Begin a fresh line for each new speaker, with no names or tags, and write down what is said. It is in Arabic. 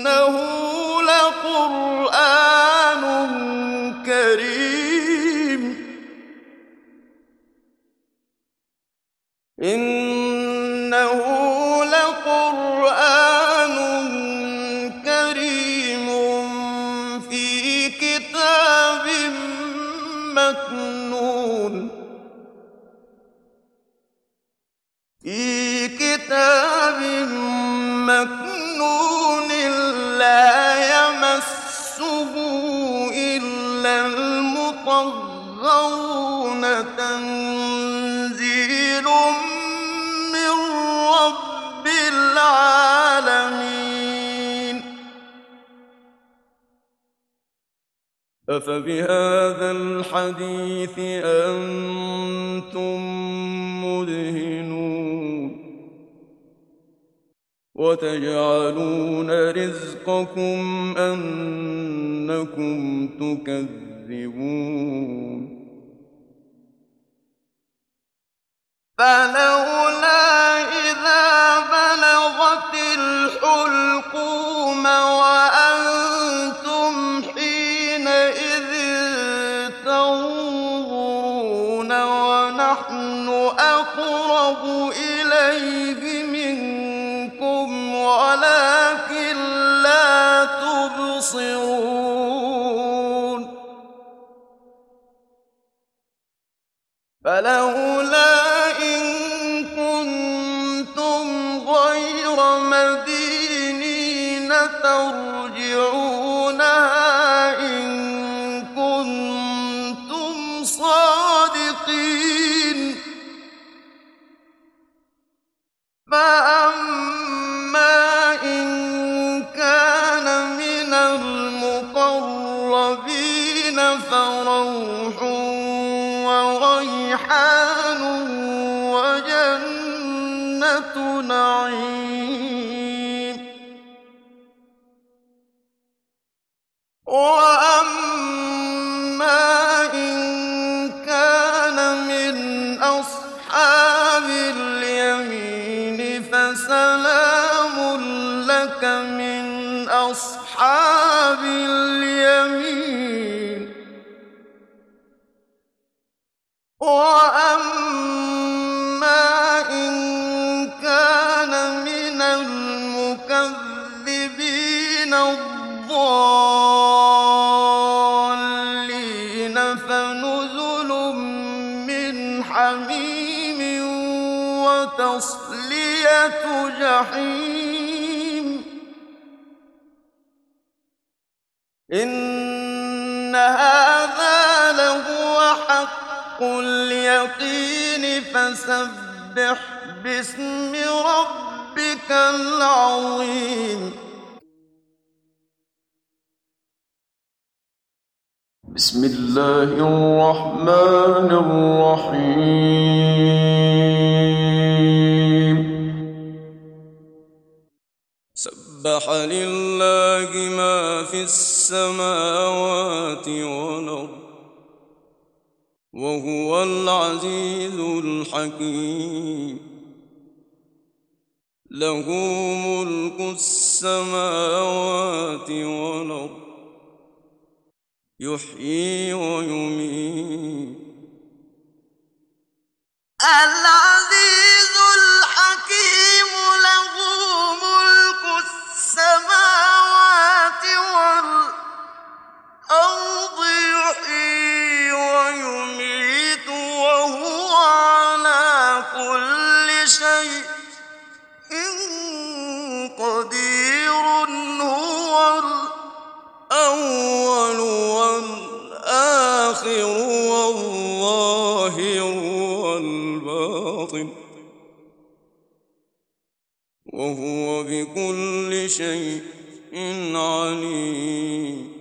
لقرآن كريم إنه لقرآن كريم في كتاب مكنون لا يمسه إلا المطهرون تنزيل من رب العالمين أفبهذا الحديث أنتم مدهنون وتجعلون رزقكم أنكم تكذبون فلولا إذا بلغت الحلقوم وأنتم حينئذ تنظرون ونحن أقرب إليه منكم ولكن لا تبصرون فلولا إن كنتم غير مدينين ترجعونها إن كنتم صادقين فأما إن كان من المقربين فروح وريحان وجنة نعيم وأما إن كان من أصحاب اليمين فسلام لك من أصحاب اليمين وأما إن كان من المكذبين الضالين فنزل من حميم وتصلية جحيم إن هذا لهو حق اليقين فسبح باسم ربك العظيم بسم الله الرحمن الرحيم سبح لله ما في السماوات والأرض وهو العزيز الحكيم له ملك السماوات والأرض يحيي ويميت العزيز الحكيم له ملك السماوات والأرض يحيي ويميت وهو على كل شيء قدير هو الأول والآخر والظاهر والباطن وهو بكل شيء عليم